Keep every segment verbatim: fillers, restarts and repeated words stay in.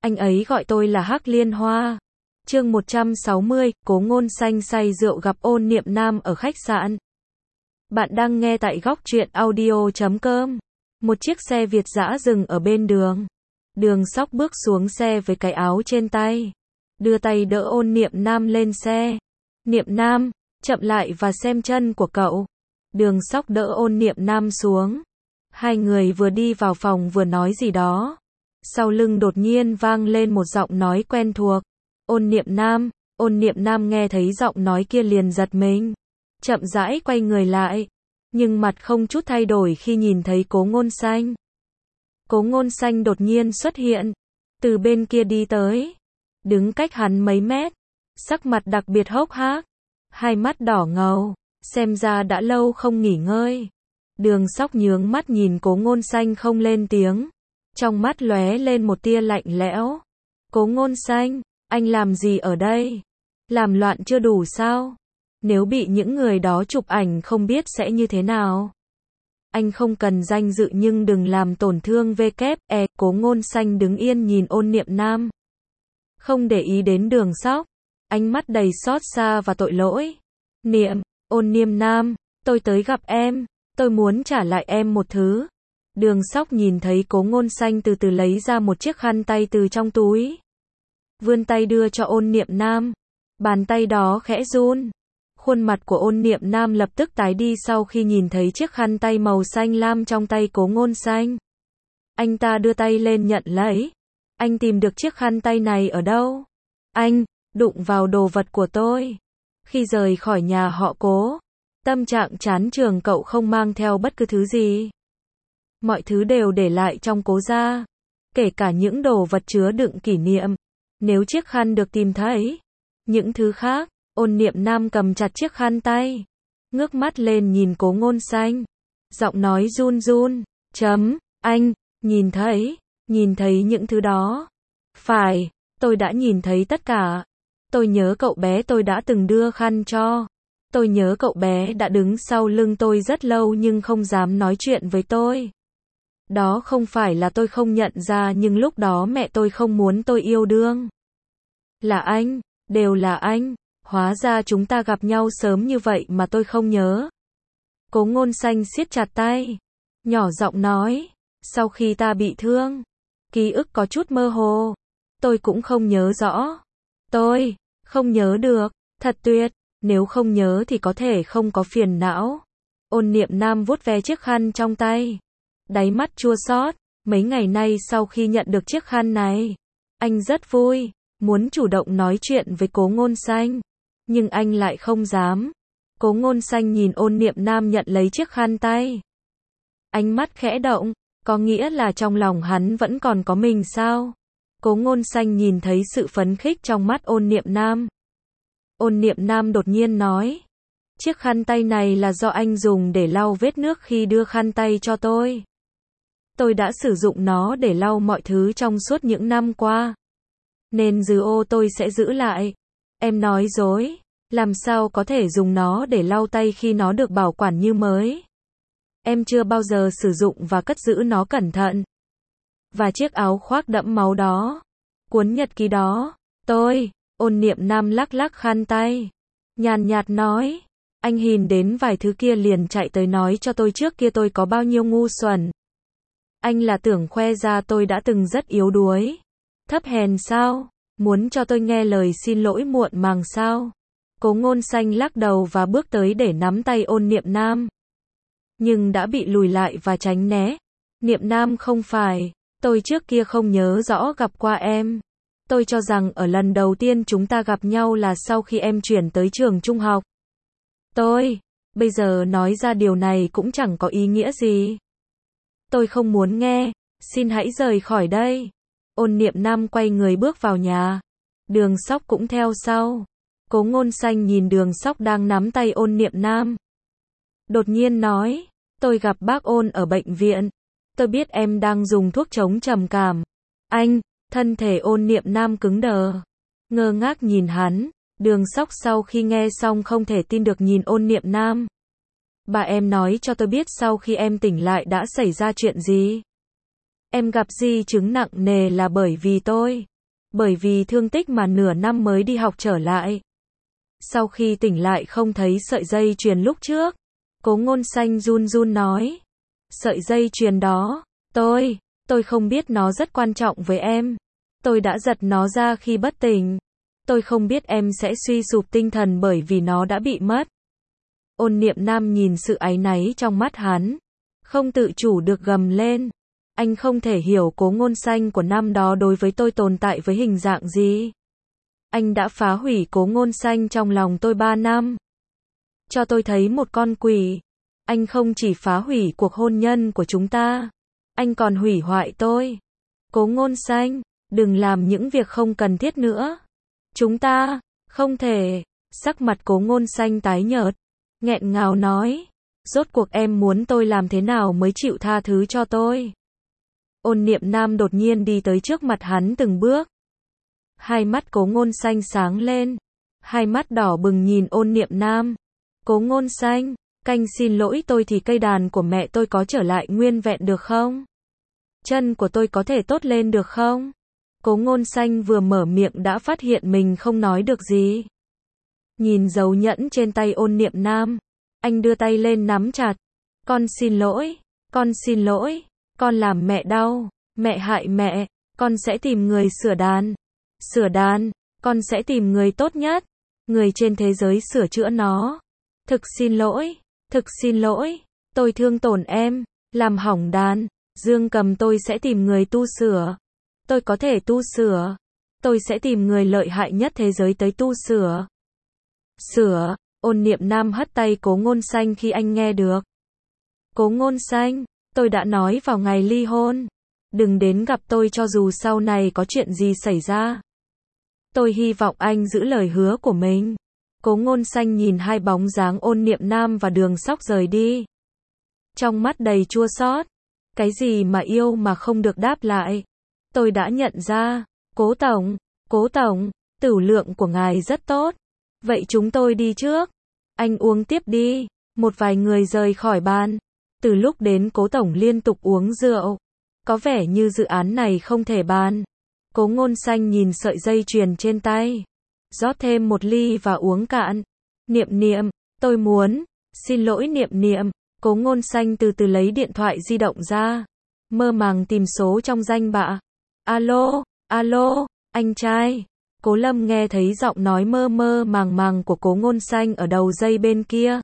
Anh ấy gọi tôi là Hắc Liên Hoa. Chương một trăm sáu mươi, Cố Ngôn Xanh say rượu gặp Ôn Niệm Nam ở khách sạn. Bạn đang nghe tại góc truyện audio chấm com. Một chiếc xe Việt dã dừng ở bên đường. Đường Sóc bước xuống xe với cái áo trên tay, đưa tay đỡ Ôn Niệm Nam lên xe. Niệm Nam, chậm lại và xem chân của cậu. Đường Sóc đỡ Ôn Niệm Nam xuống. Hai người vừa đi vào phòng vừa nói gì đó. Sau lưng đột nhiên vang lên một giọng nói quen thuộc. Ôn Niệm Nam. Ôn Niệm Nam nghe thấy giọng nói kia liền giật mình. Chậm rãi quay người lại. Nhưng mặt không chút thay đổi khi nhìn thấy Cố Ngôn Xanh. Cố Ngôn Xanh đột nhiên xuất hiện. Từ bên kia đi tới. Đứng cách hắn mấy mét. Sắc mặt đặc biệt hốc hác. Hai mắt đỏ ngầu. Xem ra đã lâu không nghỉ ngơi. Đường Sóc nhướng mắt nhìn Cố Ngôn Xanh không lên tiếng. Trong mắt lóe lên một tia lạnh lẽo. Cố Ngôn Xanh, anh làm gì ở đây? Làm loạn chưa đủ sao? Nếu bị những người đó chụp ảnh không biết sẽ như thế nào? Anh không cần danh dự nhưng đừng làm tổn thương vê kép e. Cố Ngôn Xanh đứng yên nhìn Ôn Niệm Nam. Không để ý đến Đường Sóc. Ánh mắt đầy xót xa và tội lỗi. Niệm, Ôn Niệm Nam, tôi tới gặp em. Tôi muốn trả lại em một thứ. Đường Sóc nhìn thấy Cố Ngôn Xanh từ từ lấy ra một chiếc khăn tay từ trong túi. Vươn tay đưa cho Ôn Niệm Nam. Bàn tay đó khẽ run. Khuôn mặt của Ôn Niệm Nam lập tức tái đi sau khi nhìn thấy chiếc khăn tay màu xanh lam trong tay Cố Ngôn Xanh. Anh ta đưa tay lên nhận lấy. Anh tìm được chiếc khăn tay này ở đâu? Anh, đụng vào đồ vật của tôi. Khi rời khỏi nhà họ Cố, tâm trạng chán trường cậu không mang theo bất cứ thứ gì. Mọi thứ đều để lại trong Cố gia, kể cả những đồ vật chứa đựng kỷ niệm. Nếu chiếc khăn được tìm thấy, những thứ khác. Ôn Niệm Nam cầm chặt chiếc khăn tay, ngước mắt lên nhìn Cố Ngôn Xanh. Giọng nói run run, chấm, anh, nhìn thấy, nhìn thấy những thứ đó. Phải, tôi đã nhìn thấy tất cả. Tôi nhớ cậu bé tôi đã từng đưa khăn cho. Tôi nhớ cậu bé đã đứng sau lưng tôi rất lâu nhưng không dám nói chuyện với tôi. Đó không phải là tôi không nhận ra nhưng lúc đó mẹ tôi không muốn tôi yêu đương. Là anh, đều là anh. Hóa ra chúng ta gặp nhau sớm như vậy mà tôi không nhớ. Cố Ngôn Xanh siết chặt tay. Nhỏ giọng nói. Sau khi ta bị thương, ký ức có chút mơ hồ. Tôi cũng không nhớ rõ. Tôi không nhớ được. Thật tuyệt. Nếu không nhớ thì có thể không có phiền não. Ôn Niệm Nam vuốt ve chiếc khăn trong tay. Đáy mắt chua xót. Mấy ngày nay sau khi nhận được chiếc khăn này, anh rất vui. Muốn chủ động nói chuyện với Cố Ngôn Xanh. Nhưng anh lại không dám. Cố Ngôn Xanh nhìn Ôn Niệm Nam nhận lấy chiếc khăn tay. Ánh mắt khẽ động. Có nghĩa là trong lòng hắn vẫn còn có mình sao? Cố Ngôn Xanh nhìn thấy sự phấn khích trong mắt Ôn Niệm Nam. Ôn Niệm Nam đột nhiên nói. Chiếc khăn tay này là do anh dùng để lau vết nước khi đưa khăn tay cho tôi. Tôi đã sử dụng nó để lau mọi thứ trong suốt những năm qua. Nên dư ô tôi sẽ giữ lại. Em nói dối. Làm sao có thể dùng nó để lau tay khi nó được bảo quản như mới? Em chưa bao giờ sử dụng và cất giữ nó cẩn thận. Và chiếc áo khoác đẫm máu đó. Cuốn nhật ký đó. Tôi. Ôn Niệm Nam lắc lắc khăn tay. Nhàn nhạt nói. Anh nhìn đến vài thứ kia liền chạy tới nói cho tôi trước kia tôi có bao nhiêu ngu xuẩn. Anh là tưởng khoe ra tôi đã từng rất yếu đuối. Thấp hèn sao? Muốn cho tôi nghe lời xin lỗi muộn màng sao? Cố Ngôn Xanh lắc đầu và bước tới để nắm tay Ôn Niệm Nam. Nhưng đã bị lùi lại và tránh né. Niệm Nam không phải. Tôi trước kia không nhớ rõ gặp qua em. Tôi cho rằng ở lần đầu tiên chúng ta gặp nhau là sau khi em chuyển tới trường trung học. Tôi, bây giờ nói ra điều này cũng chẳng có ý nghĩa gì. Tôi không muốn nghe. Xin hãy rời khỏi đây. Ôn Niệm Nam quay người bước vào nhà. Đường Sóc cũng theo sau. Cố Ngôn Xanh nhìn Đường Sóc đang nắm tay Ôn Niệm Nam. Đột nhiên nói. Tôi gặp bác Ôn ở bệnh viện. Tôi biết em đang dùng thuốc chống trầm cảm. Anh, thân thể Ôn Niệm Nam cứng đờ. Ngơ ngác nhìn hắn. Đường Sóc sau khi nghe xong không thể tin được nhìn Ôn Niệm Nam. Bà em nói cho tôi biết sau khi em tỉnh lại đã xảy ra chuyện gì. Em gặp di chứng nặng nề là bởi vì tôi. bởi vì thương tích mà nửa năm mới đi học trở lại. Sau khi tỉnh lại không thấy sợi dây chuyền lúc trước, Cố Ngôn Xanh run run nói. Sợi dây chuyền đó, tôi, tôi không biết nó rất quan trọng với em. Tôi đã giật nó ra khi bất tỉnh. Tôi không biết em sẽ suy sụp tinh thần bởi vì nó đã bị mất. Ôn Niệm Nam nhìn sự áy náy trong mắt hắn, không tự chủ được gầm lên. Anh không thể hiểu Cố Ngôn Xanh của năm đó đối với tôi tồn tại với hình dạng gì. Anh đã phá hủy Cố Ngôn Xanh trong lòng tôi ba năm. Cho tôi thấy một con quỷ. Anh không chỉ phá hủy cuộc hôn nhân của chúng ta, anh còn hủy hoại tôi. Cố Ngôn Xanh, đừng làm những việc không cần thiết nữa. Chúng ta, không thể. Sắc mặt Cố Ngôn Xanh tái nhợt, nghẹn ngào nói. Rốt cuộc em muốn tôi làm thế nào mới chịu tha thứ cho tôi? Ôn Niệm Nam đột nhiên đi tới trước mặt hắn từng bước. Hai mắt Cố Ngôn Xanh sáng lên. Hai mắt đỏ bừng nhìn Ôn Niệm Nam. Cố Ngôn Xanh, canh xin lỗi tôi thì cây đàn của mẹ tôi có trở lại nguyên vẹn được không? Chân của tôi có thể tốt lên được không? Cố Ngôn Xanh vừa mở miệng đã phát hiện mình không nói được gì. Nhìn dấu nhẫn trên tay Ôn Niệm Nam, anh đưa tay lên nắm chặt. Con xin lỗi, con xin lỗi, con làm mẹ đau, mẹ hại mẹ, con sẽ tìm người sửa đàn. Sửa đàn, con sẽ tìm người tốt nhất, người trên thế giới sửa chữa nó. Thực xin lỗi, thực xin lỗi, tôi thương tổn em, làm hỏng đàn, dương cầm tôi sẽ tìm người tu sửa. Tôi có thể tu sửa. Tôi sẽ tìm người lợi hại nhất thế giới tới tu sửa. Sửa, Ôn Niệm Nam hất tay Cố Ngôn Xanh khi anh nghe được. Cố Ngôn Xanh, tôi đã nói vào ngày ly hôn. Đừng đến gặp tôi cho dù sau này có chuyện gì xảy ra. Tôi hy vọng anh giữ lời hứa của mình. Cố Ngôn Xanh nhìn hai bóng dáng Ôn Niệm Nam và Đường Sóc rời đi. Trong mắt đầy chua xót. Cái gì mà yêu mà không được đáp lại. Tôi đã nhận ra. Cố Tổng, Cố Tổng, tửu lượng của ngài rất tốt. Vậy chúng tôi đi trước. Anh uống tiếp đi. Một vài người rời khỏi bàn. Từ lúc đến Cố Tổng liên tục uống rượu. Có vẻ như dự án này không thể bàn. Cố Ngôn Xanh nhìn sợi dây chuyền trên tay. Rót thêm một ly và uống cạn. Niệm Niệm, tôi muốn. Xin lỗi Niệm Niệm. Cố Ngôn Xanh từ từ lấy điện thoại di động ra. Mơ màng tìm số trong danh bạ. Alo, alo, anh trai. Cố Lâm nghe thấy giọng nói mơ mơ màng màng của Cố Ngôn Xanh ở đầu dây bên kia.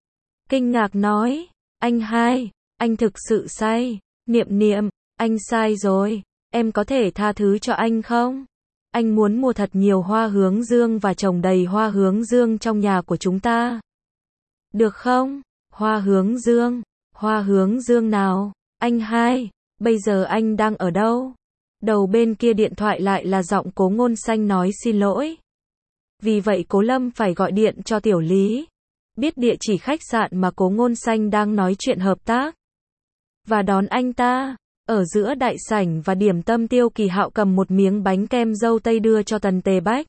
Kinh ngạc nói. Anh hai, anh thực sự sai. Niệm Niệm, anh sai rồi. Em có thể tha thứ cho anh không? Anh muốn mua thật nhiều hoa hướng dương và trồng đầy hoa hướng dương trong nhà của chúng ta. Được không? Hoa hướng dương? Hoa hướng dương nào? Anh hai, bây giờ anh đang ở đâu? Đầu bên kia điện thoại lại là giọng Cố Ngôn Xanh nói xin lỗi. Vì vậy Cố Lâm phải gọi điện cho Tiểu Lý. Biết địa chỉ khách sạn mà Cố Ngôn Xanh đang nói chuyện hợp tác. Và đón anh ta. Ở giữa đại sảnh và điểm tâm Tiêu Kỳ Hạo cầm một miếng bánh kem dâu tây đưa cho Tần Tề Bách.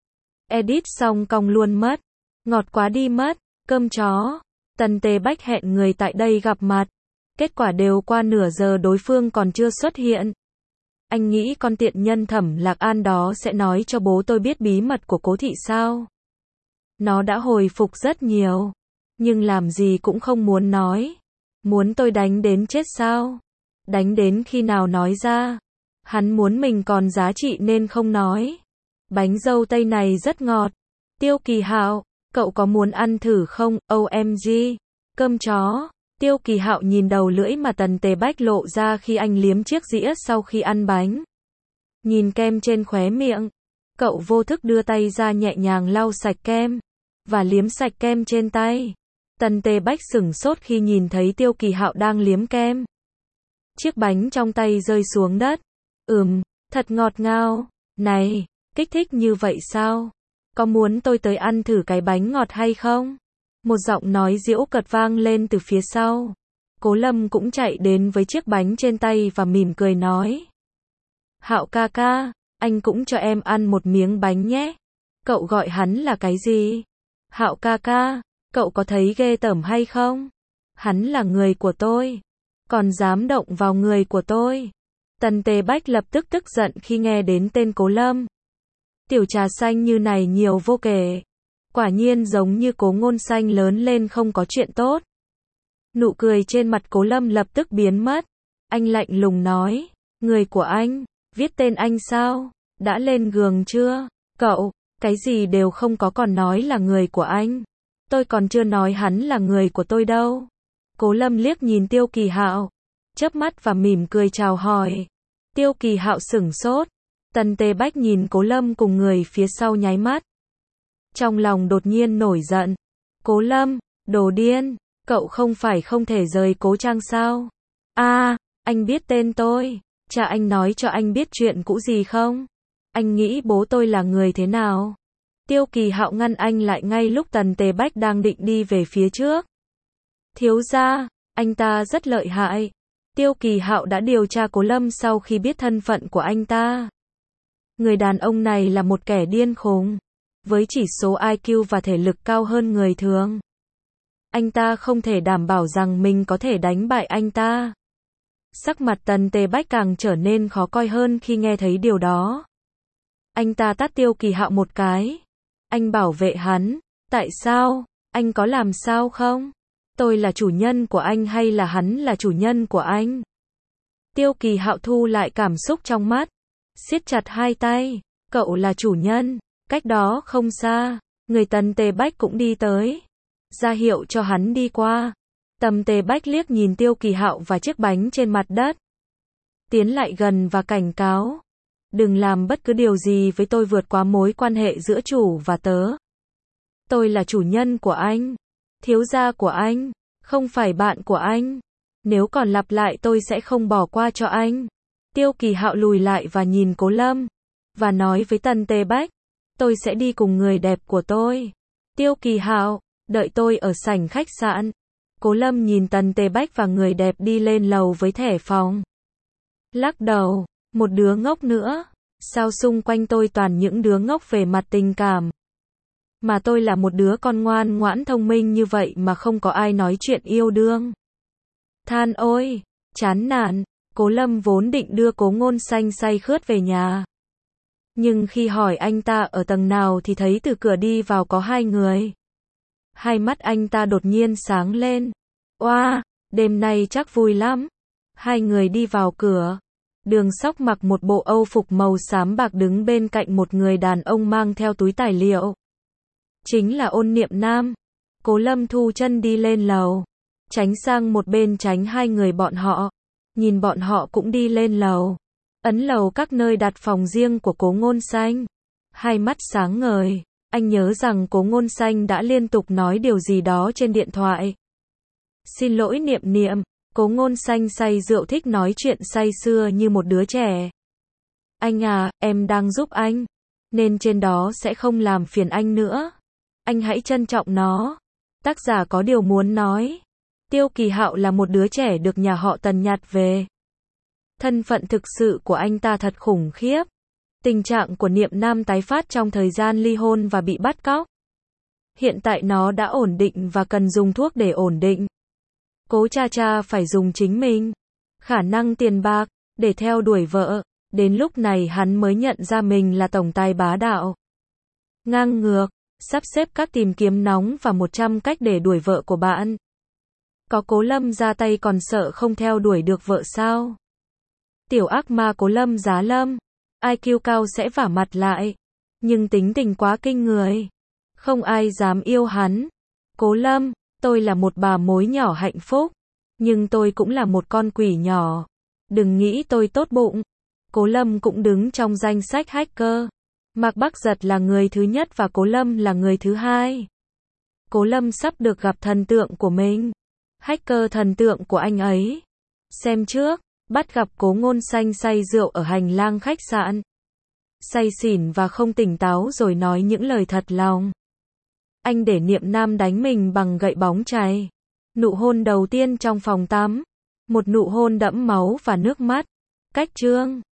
Edit xong cong luôn mất. Ngọt quá đi mất. Cơm chó. Tần Tề Bách hẹn người tại đây gặp mặt. Kết quả đều qua nửa giờ đối phương còn chưa xuất hiện. Anh nghĩ con tiện nhân Thẩm Lạc An đó sẽ nói cho bố tôi biết bí mật của Cố thị sao? Nó đã hồi phục rất nhiều. Nhưng làm gì cũng không muốn nói. Muốn tôi đánh đến chết sao? Đánh đến khi nào nói ra. Hắn muốn mình còn giá trị nên không nói. Bánh dâu tây này rất ngọt. Tiêu Kỳ Hạo, cậu có muốn ăn thử không? O M G. Cơm chó. Tiêu Kỳ Hạo nhìn đầu lưỡi mà Tần Tề Bách lộ ra khi anh liếm chiếc dĩa sau khi ăn bánh. Nhìn kem trên khóe miệng. Cậu vô thức đưa tay ra nhẹ nhàng lau sạch kem. Và liếm sạch kem trên tay. Tần Tề Bách sửng sốt khi nhìn thấy Tiêu Kỳ Hạo đang liếm kem. Chiếc bánh trong tay rơi xuống đất. Ừm, thật ngọt ngào. Này, kích thích như vậy sao? Có muốn tôi tới ăn thử cái bánh ngọt hay không? Một giọng nói giễu cợt vang lên từ phía sau. Cố Lâm cũng chạy đến với chiếc bánh trên tay và mỉm cười nói. Hạo ca ca, anh cũng cho em ăn một miếng bánh nhé. Cậu gọi hắn là cái gì? Hạo ca ca, cậu có thấy ghê tởm hay không? Hắn là người của tôi. Còn dám động vào người của tôi. Tần Tề Bách lập tức tức giận khi nghe đến tên Cố Lâm. Tiểu trà xanh như này nhiều vô kể. Quả nhiên giống như Cố Ngôn Xanh lớn lên không có chuyện tốt. Nụ cười trên mặt Cố Lâm lập tức biến mất. Anh lạnh lùng nói, người của anh, viết tên anh sao? Đã lên giường chưa? Cậu, cái gì đều không có còn nói là người của anh. Tôi còn chưa nói hắn là người của tôi đâu. Cố Lâm liếc nhìn Tiêu Kỳ Hạo, chớp mắt và mỉm cười chào hỏi. Tiêu Kỳ Hạo sửng sốt. Tần Tề Bách nhìn Cố Lâm cùng người phía sau nháy mắt. Trong lòng đột nhiên nổi giận. Cố Lâm, đồ điên, cậu không phải không thể rời Cố Trang sao? A, à, anh biết tên tôi. Cha anh nói cho anh biết chuyện cũ gì không? Anh nghĩ bố tôi là người thế nào? Tiêu Kỳ Hạo ngăn anh lại ngay lúc Tần Tề Bách đang định đi về phía trước. Thiếu gia, anh ta rất lợi hại. Tiêu Kỳ Hạo đã điều tra Cố Lâm sau khi biết thân phận của anh ta. Người đàn ông này là một kẻ điên khùng, với chỉ số I Q và thể lực cao hơn người thường. Anh ta không thể đảm bảo rằng mình có thể đánh bại anh ta. Sắc mặt Tần Tề Bách càng trở nên khó coi hơn khi nghe thấy điều đó. Anh ta tát Tiêu Kỳ Hạo một cái. Anh bảo vệ hắn. Tại sao? Anh có làm sao không? Tôi là chủ nhân của anh hay là hắn là chủ nhân của anh? Tiêu Kỳ Hạo thu lại cảm xúc trong mắt, siết chặt hai tay. Cậu là chủ nhân. Cách đó không xa, người Tần Tề Bách cũng đi tới, ra hiệu cho hắn đi qua. Tần Tề Bách liếc nhìn Tiêu Kỳ Hạo và chiếc bánh trên mặt đất, tiến lại gần và cảnh cáo. Đừng làm bất cứ điều gì với tôi vượt quá mối quan hệ giữa chủ và tớ. Tôi là chủ nhân của anh, thiếu gia của anh, không phải bạn của anh. Nếu còn lặp lại tôi sẽ không bỏ qua cho anh. Tiêu Kỳ Hạo lùi lại và nhìn Cố Lâm, và nói với Tần Tề Bách, tôi sẽ đi cùng người đẹp của tôi. Tiêu Kỳ Hạo, đợi tôi ở sảnh khách sạn. Cố Lâm nhìn Tần Tề Bách và người đẹp đi lên lầu với thẻ phòng. Lắc đầu, một đứa ngốc nữa. Sao xung quanh tôi toàn những đứa ngốc về mặt tình cảm? Mà tôi là một đứa con ngoan ngoãn thông minh như vậy mà không có ai nói chuyện yêu đương. Than ôi, chán nản. Cố Lâm vốn định đưa Cố Ngôn Xanh say khướt về nhà. Nhưng khi hỏi anh ta ở tầng nào thì thấy từ cửa đi vào có hai người. Hai mắt anh ta đột nhiên sáng lên. Oa, wow, đêm nay chắc vui lắm. Hai người đi vào cửa. Đường Sóc mặc một bộ âu phục màu xám bạc đứng bên cạnh một người đàn ông mang theo túi tài liệu. Chính là Ôn Niệm Nam. Cố Lâm thu chân đi lên lầu, tránh sang một bên tránh hai người bọn họ. Nhìn bọn họ cũng đi lên lầu. Ấn lầu các nơi đặt phòng riêng của Cố Ngôn Xanh. Hai mắt sáng ngời. Anh nhớ rằng Cố Ngôn Xanh đã liên tục nói điều gì đó trên điện thoại. Xin lỗi Niệm Niệm. Cố Ngôn Xanh say rượu thích nói chuyện say sưa như một đứa trẻ. Anh à, em đang giúp anh, nên trên đó sẽ không làm phiền anh nữa. Anh hãy trân trọng nó. Tác giả có điều muốn nói. Tiêu Kỳ Hạo là một đứa trẻ được nhà họ Tần nhặt về. Thân phận thực sự của anh ta thật khủng khiếp. Tình trạng của Niệm Nam tái phát trong thời gian ly hôn và bị bắt cóc. Hiện tại nó đã ổn định và cần dùng thuốc để ổn định. Cố cha cha phải dùng chính mình, khả năng tiền bạc, để theo đuổi vợ. Đến lúc này hắn mới nhận ra mình là tổng tài bá đạo. Ngang ngược, sắp xếp các tìm kiếm nóng và một trăm cách để đuổi vợ của bạn. Có Cố Lâm ra tay còn sợ không theo đuổi được vợ sao? Tiểu ác ma Cố Lâm Giá Lâm, I Q cao sẽ vả mặt lại, nhưng tính tình quá kinh người. Không ai dám yêu hắn. Cố Lâm, tôi là một bà mối nhỏ hạnh phúc, nhưng tôi cũng là một con quỷ nhỏ. Đừng nghĩ tôi tốt bụng. Cố Lâm cũng đứng trong danh sách hacker. Mạc Bắc Giật là người thứ nhất và Cố Lâm là người thứ hai. Cố Lâm sắp được gặp thần tượng của mình. Hacker thần tượng của anh ấy. Xem trước, bắt gặp Cố Ngôn Xanh say rượu ở hành lang khách sạn. Say xỉn và không tỉnh táo rồi nói những lời thật lòng. Anh để Niệm Nam đánh mình bằng gậy bóng chày. Nụ hôn đầu tiên trong phòng tắm. Một nụ hôn đẫm máu và nước mắt. Cách chương